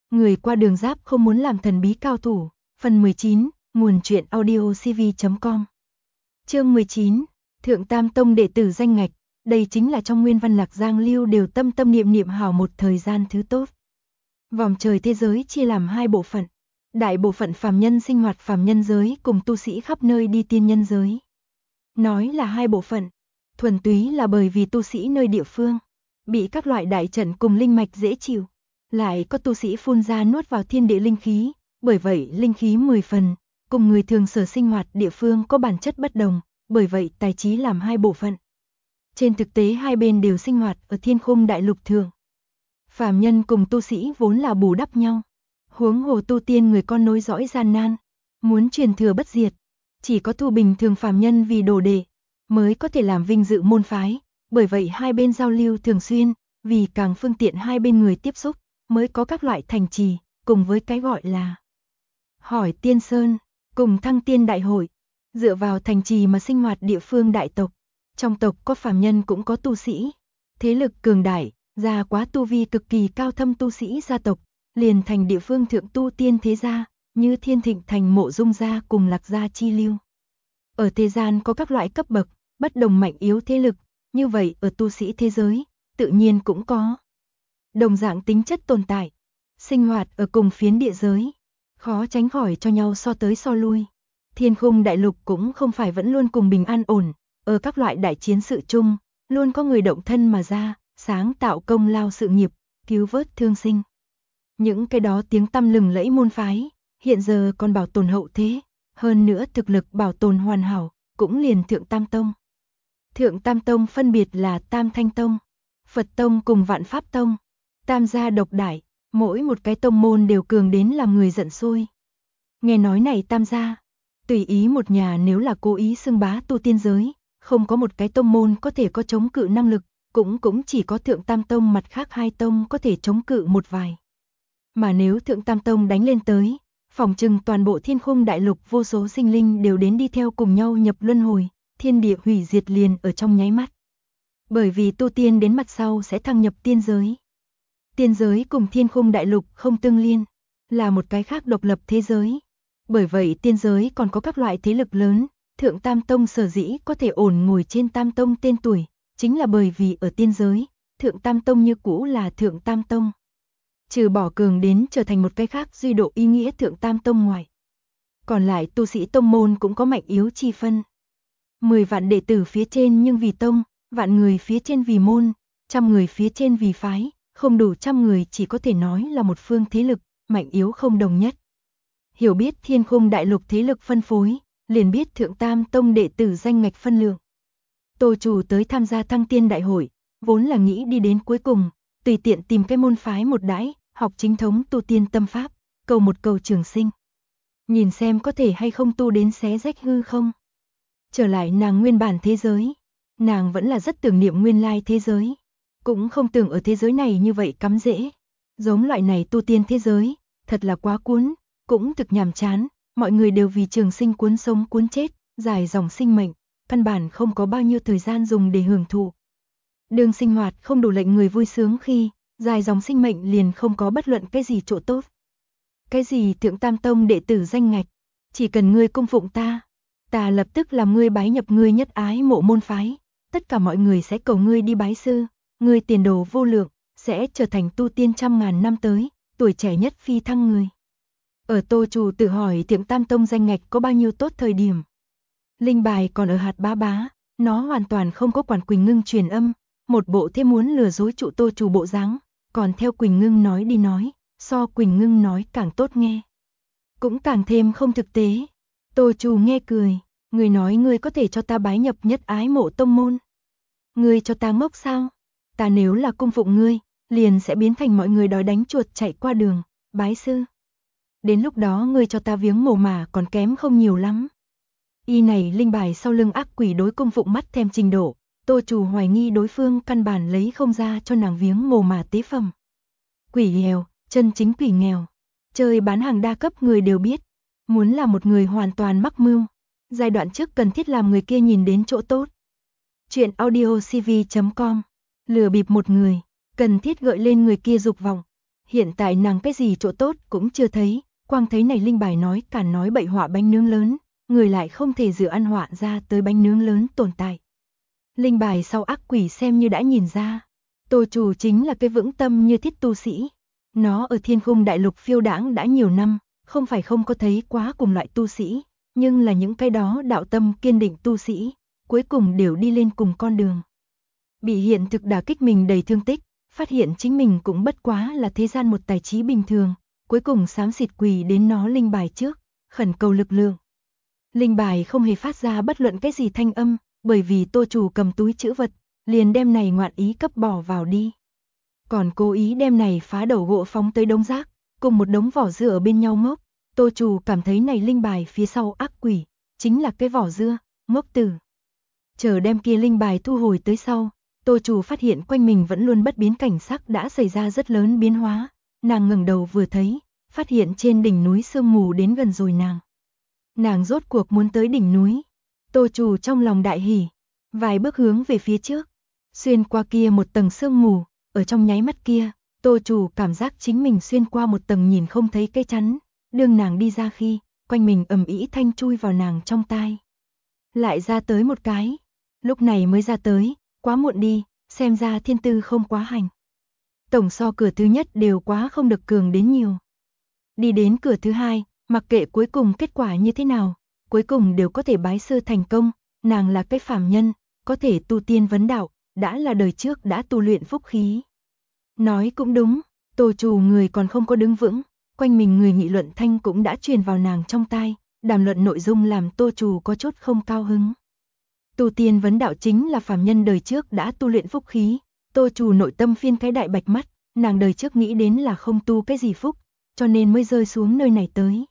Người qua đường giáp không muốn làm thần bí cao thủ. Phần 19, nguồn truyện audiocv.com. Chương 19, Thượng Tam Tông đệ tử danh ngạch. Đây chính là trong nguyên văn Lạc Giang Lưu đều tâm tâm niệm niệm hảo một thời gian thứ tốt. Vòng trời thế giới chia làm hai bộ phận. Đại bộ phận phàm nhân sinh hoạt phàm nhân giới cùng tu sĩ khắp nơi đi tiên nhân giới. Nói là hai bộ phận, thuần túy là bởi vì tu sĩ nơi địa phương bị các loại đại trận cùng linh mạch dễ chịu, lại có tu sĩ phun ra nuốt vào thiên địa linh khí, bởi vậy linh khí 10 phần, cùng người thường sở sinh hoạt địa phương có bản chất bất đồng, bởi vậy tài trí làm hai bộ phận. Trên thực tế hai bên đều sinh hoạt ở thiên khung đại lục thường. Phàm nhân cùng tu sĩ vốn là bù đắp nhau, huống hồ tu tiên người con nối dõi gian nan, muốn truyền thừa bất diệt, chỉ có thu bình thường phàm nhân vì đồ đệ mới có thể làm vinh dự môn phái, bởi vậy hai bên giao lưu thường xuyên, vì càng phương tiện hai bên người tiếp xúc, mới có các loại thành trì, cùng với cái gọi là Hỏi Tiên Sơn, cùng Thăng Tiên Đại hội, dựa vào thành trì mà sinh hoạt địa phương đại tộc. Trong tộc có phàm nhân cũng có tu sĩ, thế lực cường đại, gia quá tu vi cực kỳ cao thâm tu sĩ gia tộc, liền thành địa phương thượng tu tiên thế gia, như Thiên Thịnh thành Mộ Dung gia cùng Lạc gia chi lưu. Ở thế gian có các loại cấp bậc, bất đồng mạnh yếu thế lực, như vậy ở tu sĩ thế giới, tự nhiên cũng có đồng dạng tính chất tồn tại, sinh hoạt ở cùng phiến địa giới, khó tránh khỏi cho nhau so tới so lui. Thiên khung đại lục cũng không phải vẫn luôn cùng bình an ổn, ở các loại đại chiến sự chung, luôn có người động thân mà ra, sáng tạo công lao sự nghiệp, cứu vớt thương sinh. Những cái đó tiếng tăm lừng lẫy môn phái, hiện giờ còn bảo tồn hậu thế, hơn nữa thực lực bảo tồn hoàn hảo, cũng liền Thượng Tam Tông. Thượng Tam Tông phân biệt là Tam Thanh Tông, Phật Tông cùng Vạn Pháp Tông, tam gia độc đại, mỗi một cái tông môn đều cường đến làm người giận sôi. Nghe nói này tam gia, tùy ý một nhà nếu là cố ý xưng bá tu tiên giới, không có một cái tông môn có thể có chống cự năng lực, cũng chỉ có Thượng Tam Tông mặt khác hai tông có thể chống cự một vài. Mà nếu Thượng Tam Tông đánh lên tới, phỏng chừng toàn bộ thiên khung đại lục vô số sinh linh đều đến đi theo cùng nhau nhập luân hồi, thiên địa hủy diệt liền ở trong nháy mắt. Bởi vì tu tiên đến mặt sau sẽ thăng nhập tiên giới. Tiên giới cùng thiên khung đại lục không tương liên, là một cái khác độc lập thế giới. Bởi vậy tiên giới còn có các loại thế lực lớn, Thượng Tam Tông sở dĩ có thể ổn ngồi trên Tam Tông tên tuổi, chính là bởi vì ở tiên giới, Thượng Tam Tông như cũ là Thượng Tam Tông. Trừ bỏ cường đến trở thành một cái khác duy độ ý nghĩa Thượng Tam Tông ngoài. Còn lại tu sĩ tông môn cũng có mạnh yếu chi phân. 10 vạn đệ tử phía trên nhưng vì tông, vạn người phía trên vì môn, trăm người phía trên vì phái, không đủ trăm người chỉ có thể nói là một phương thế lực, mạnh yếu không đồng nhất. Hiểu biết thiên khung đại lục thế lực phân phối, liền biết Thượng Tam Tông đệ tử danh ngạch phân lượng. Tô chủ tới tham gia Thăng Tiên Đại hội, vốn là nghĩ đi đến cuối cùng, tùy tiện tìm cái môn phái một đãi, học chính thống tu tiên tâm pháp, cầu một cầu trường sinh. Nhìn xem có thể hay không tu đến xé rách hư không. Trở lại nàng nguyên bản thế giới, nàng vẫn là rất tưởng niệm nguyên lai thế giới, cũng không tưởng ở thế giới này như vậy cắm rễ. Giống loại này tu tiên thế giới, thật là quá cuốn, cũng thực nhàm chán, mọi người đều vì trường sinh cuốn sống cuốn chết, dài dòng sinh mệnh, căn bản không có bao nhiêu thời gian dùng để hưởng thụ. Đường sinh hoạt không đủ lệnh người vui sướng khi, dài dòng sinh mệnh liền không có bất luận cái gì chỗ tốt. Cái gì Thượng Tam Tông đệ tử danh ngạch, chỉ cần ngươi cung phụng ta, ta lập tức làm ngươi bái nhập ngươi nhất ái mộ môn phái, tất cả mọi người sẽ cầu ngươi đi bái sư, ngươi tiền đồ vô lượng, sẽ trở thành tu tiên trăm ngàn năm tới, tuổi trẻ nhất phi thăng người. Ở Tô chủ tự hỏi Thượng Tam Tông danh ngạch có bao nhiêu tốt thời điểm. Linh bài còn ở hạt bá bá, nó hoàn toàn không có quản Quỳnh Ngưng truyền âm, một bộ thế muốn lừa dối trụ Tô chủ bộ dáng, còn theo Quỳnh Ngưng nói đi nói, so Quỳnh Ngưng nói càng tốt nghe. Cũng càng thêm không thực tế. Tô chủ nghe cười, người nói ngươi có thể cho ta bái nhập nhất ái mộ tông môn. Ngươi cho ta ngốc sao? Ta nếu là cung phụng ngươi, liền sẽ biến thành mọi người đói đánh chuột chạy qua đường, bái sư. Đến lúc đó ngươi cho ta viếng mồ mả còn kém không nhiều lắm. Y này linh bài sau lưng ác quỷ đối cung phụng mắt thèm trình độ, Tô chủ hoài nghi đối phương căn bản lấy không ra cho nàng viếng mồ mả tế phẩm. Quỷ nghèo, chân chính quỷ nghèo. Chơi bán hàng đa cấp người đều biết, muốn là một người hoàn toàn mắc mưu, giai đoạn trước cần thiết làm người kia nhìn đến chỗ tốt. Chuyện audiocv.com, lừa bịp một người, cần thiết gợi lên người kia dục vọng. Hiện tại nàng cái gì chỗ tốt cũng chưa thấy, quang thấy này linh bài nói càn nói bậy họa bánh nướng lớn, người lại không thể dựa ăn họa ra tới bánh nướng lớn tồn tại. Linh bài sau ác quỷ xem như đã nhìn ra, Tô Trù chính là cái vững tâm như thiết tu sĩ. Nó ở thiên khung đại lục phiêu đãng đã nhiều năm, không phải không có thấy quá cùng loại tu sĩ, nhưng là những cái đó đạo tâm kiên định tu sĩ, cuối cùng đều đi lên cùng con đường. Bị hiện thực đả kích mình đầy thương tích, phát hiện chính mình cũng bất quá là thế gian một tài trí bình thường, cuối cùng xám xịt quỳ đến nó linh bài trước, khẩn cầu lực lượng. Linh bài không hề phát ra bất luận cái gì thanh âm, bởi vì Tô Trù cầm túi trữ vật, liền đem này ngoạn ý cấp bỏ vào đi. Còn cố ý đem này phá đầu gỗ phóng tới đống rác, cùng một đống vỏ dưa ở bên nhau ngốc. Tô Trù cảm thấy này linh bài phía sau ác quỷ, chính là cái vỏ dưa, ngốc tử. Chờ đem kia linh bài thu hồi tới sau, Tô Trù phát hiện quanh mình vẫn luôn bất biến cảnh sắc đã xảy ra rất lớn biến hóa. Nàng ngẩng đầu vừa thấy, phát hiện trên đỉnh núi sương mù đến gần rồi nàng. Nàng rốt cuộc muốn tới đỉnh núi. Tô Trù trong lòng đại hỉ, vài bước hướng về phía trước, xuyên qua kia một tầng sương mù, ở trong nháy mắt kia, Tô Trù cảm giác chính mình xuyên qua một tầng nhìn không thấy cái chắn, đương nàng đi ra khi, quanh mình ầm ĩ thanh chui vào nàng trong tai. Lại ra tới một cái, lúc này mới ra tới, quá muộn đi, xem ra thiên tư không quá hành. Tổng so cửa thứ nhất đều quá không được cường đến nhiều. Đi đến cửa thứ hai, mặc kệ cuối cùng kết quả như thế nào, cuối cùng đều có thể bái sư thành công, nàng là cái phàm nhân, có thể tu tiên vấn đạo, đã là đời trước đã tu luyện phúc khí. Nói cũng đúng, Tô Trù người còn không có đứng vững, quanh mình người nghị luận thanh cũng đã truyền vào nàng trong tai, đàm luận nội dung làm Tô Trù có chút không cao hứng. Tu tiên vấn đạo chính là phàm nhân đời trước đã tu luyện phúc khí, Tô Trù nội tâm phiên cái đại bạch mắt, nàng đời trước nghĩ đến là không tu cái gì phúc, cho nên mới rơi xuống nơi này tới.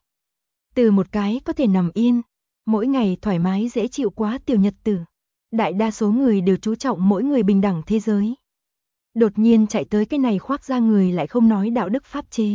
Từ một cái có thể nằm yên, mỗi ngày thoải mái dễ chịu quá tiểu nhật tử. Đại đa số người đều chú trọng mỗi người bình đẳng thế giới. Đột nhiên chạy tới cái này khoác ra người lại không nói đạo đức pháp chế.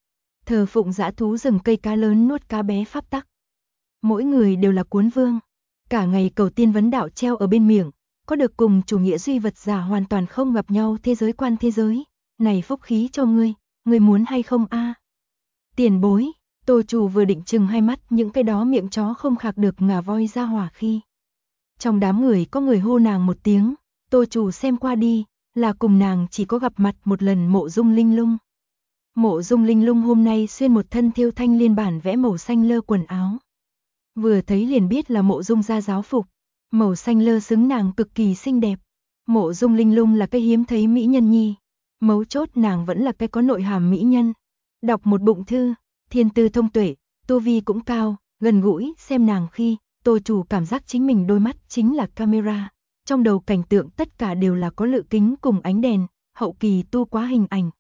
Thờ phụng dã thú rừng cây cá lớn nuốt cá bé pháp tắc. Mỗi người đều là cuốn vương. Cả ngày cầu tiên vấn đạo treo ở bên miệng, có được cùng chủ nghĩa duy vật giả hoàn toàn không gặp nhau thế giới quan thế giới. Này phúc khí cho ngươi muốn hay không a? Tiền bối, Tô Trù vừa định chừng hai mắt những cái đó miệng chó không khạc được ngà voi ra hỏa khi. Trong đám người có người hô nàng một tiếng, Tô Trù xem qua đi, là cùng nàng chỉ có gặp mặt một lần Mộ Dung Linh Lung. Mộ Dung Linh Lung hôm nay xuyên một thân thêu thanh liên bản vẽ màu xanh lơ quần áo. Vừa thấy liền biết là Mộ Dung gia giáo phục, màu xanh lơ xứng nàng cực kỳ xinh đẹp. Mộ Dung Linh Lung là cái hiếm thấy mỹ nhân nhi, mấu chốt nàng vẫn là cái có nội hàm mỹ nhân. Đọc một bụng thư, thiên tư thông tuệ, tu vi cũng cao, gần gũi xem nàng khi, Tô Trù cảm giác chính mình đôi mắt chính là camera, trong đầu cảnh tượng tất cả đều là có lự kính cùng ánh đèn, hậu kỳ tu quá hình ảnh.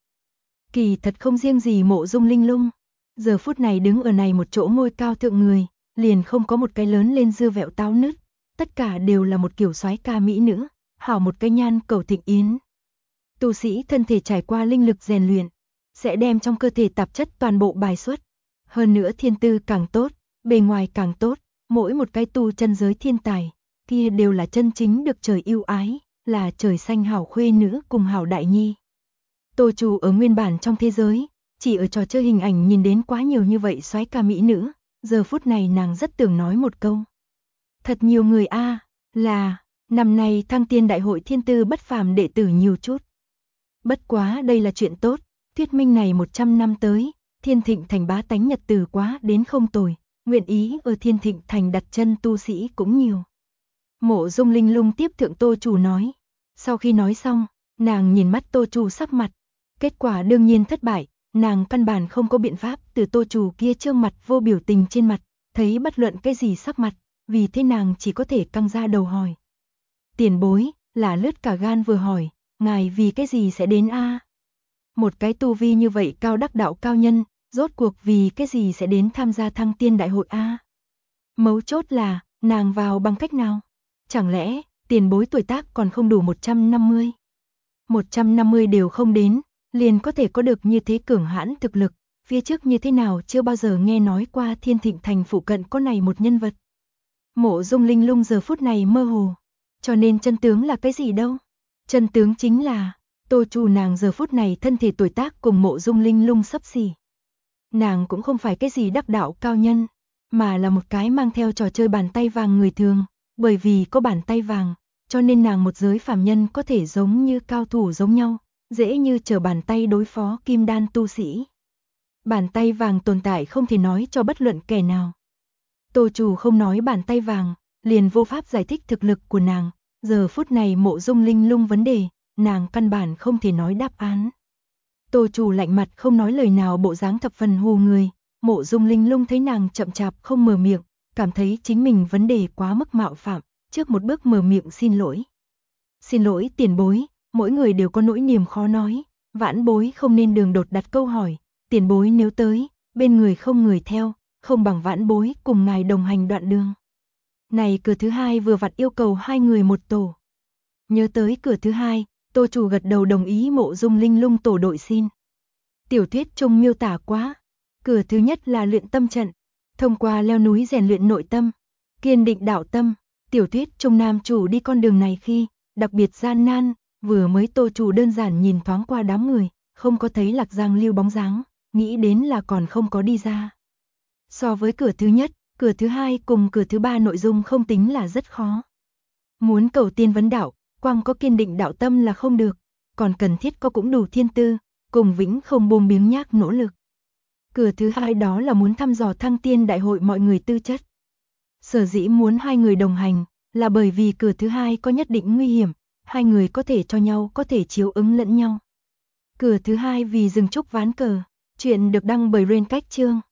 Kỳ thật không riêng gì Mộ Dung Linh Lung, giờ phút này đứng ở này một chỗ ngôi cao thượng người, liền không có một cái lớn lên dưa vẹo táo nứt, tất cả đều là một kiểu soái ca mỹ nữ, hảo một cái nhan cầu thịnh yến. Tu sĩ thân thể trải qua linh lực rèn luyện, sẽ đem trong cơ thể tạp chất toàn bộ bài xuất. Hơn nữa thiên tư càng tốt, bề ngoài càng tốt, mỗi một cái tu chân giới thiên tài, kia đều là chân chính được trời yêu ái, là trời xanh hảo khuê nữ cùng hảo đại nhi. Tô Trù ở nguyên bản trong thế giới, chỉ ở trò chơi hình ảnh nhìn đến quá nhiều như vậy soái ca mỹ nữ, giờ phút này nàng rất tưởng nói một câu. Thật nhiều người là, năm nay Thăng Tiên Đại hội thiên tư bất phàm đệ tử nhiều chút. Bất quá đây là chuyện tốt, thuyết minh này 100 năm tới, Thiên Thịnh Thành bá tánh nhật từ quá đến không tồi, nguyện ý ở Thiên Thịnh Thành đặt chân tu sĩ cũng nhiều. Mộ Dung Linh Lung tiếp thượng Tô Trù nói. Sau khi nói xong, nàng nhìn mắt Tô Trù sắc mặt. Kết quả đương nhiên thất bại, nàng căn bản không có biện pháp từ Tô Trù kia trương mặt vô biểu tình trên mặt, thấy bất luận cái gì sắc mặt, vì thế nàng chỉ có thể căng ra đầu hỏi. Tiền bối, là lướt cả gan vừa hỏi, ngài vì cái gì sẽ đến Một cái tu vi như vậy cao đắc đạo cao nhân, rốt cuộc vì cái gì sẽ đến tham gia Thăng Tiên Đại hội Mấu chốt là, nàng vào bằng cách nào? Chẳng lẽ, tiền bối tuổi tác còn không đủ 150? 150 đều không đến, liền có thể có được như thế cường hãn thực lực, phía trước như thế nào chưa bao giờ nghe nói qua Thiên Thịnh Thành phụ cận có này một nhân vật. Mộ Dung Linh Lung giờ phút này mơ hồ, cho nên chân tướng là cái gì đâu? Chân tướng chính là, Tô Trù nàng giờ phút này thân thể tuổi tác cùng Mộ Dung Linh Lung xấp xỉ. Nàng cũng không phải cái gì đắc đạo cao nhân, mà là một cái mang theo trò chơi bàn tay vàng người thường, bởi vì có bàn tay vàng, cho nên nàng một giới phàm nhân có thể giống như cao thủ giống nhau, dễ như trở bàn tay đối phó kim đan tu sĩ. Bàn tay vàng tồn tại không thể nói cho bất luận kẻ nào. Tô Trù không nói bàn tay vàng, liền vô pháp giải thích thực lực của nàng, giờ phút này Mộ Dung Linh Lung vấn đề, nàng căn bản không thể nói đáp án. Tô Trù lạnh mặt không nói lời nào, bộ dáng thập phần hù người. Mộ Dung Linh Lung thấy nàng chậm chạp không mở miệng, cảm thấy chính mình vấn đề quá mức mạo phạm, trước một bước mở miệng xin lỗi. Xin lỗi tiền bối, mỗi người đều có nỗi niềm khó nói, vãn bối không nên đường đột đặt câu hỏi, tiền bối nếu tới, bên người không người theo, không bằng vãn bối cùng ngài đồng hành đoạn đường. Này cửa thứ hai vừa vặn yêu cầu hai người một tổ. Nhớ tới cửa thứ hai, Tô Trù gật đầu đồng ý Mộ Dung Linh Lung tổ đội xin. Tiểu thuyết trông miêu tả quá. Cửa thứ nhất là luyện tâm trận, thông qua leo núi rèn luyện nội tâm, kiên định đạo tâm. Tiểu thuyết trông nam chủ đi con đường này khi đặc biệt gian nan, vừa mới Tô Trù đơn giản nhìn thoáng qua đám người, không có thấy Lạc Giang Lưu bóng dáng, nghĩ đến là còn không có đi ra. So với cửa thứ nhất, cửa thứ hai cùng cửa thứ ba nội dung không tính là rất khó. Muốn cầu tiên vấn đạo, quang có kiên định đạo tâm là không được, còn cần thiết có cũng đủ thiên tư, cùng vĩnh không buông biếng nhác nỗ lực. Cửa thứ hai đó là muốn thăm dò thăng tiên đại hội mọi người tư chất. Sở dĩ muốn hai người đồng hành, là bởi vì cửa thứ hai có nhất định nguy hiểm, hai người có thể cho nhau có thể chiếu ứng lẫn nhau. Cửa thứ hai vì rừng trúc ván cờ, chuyện được đăng bởi Rain Cách Chương.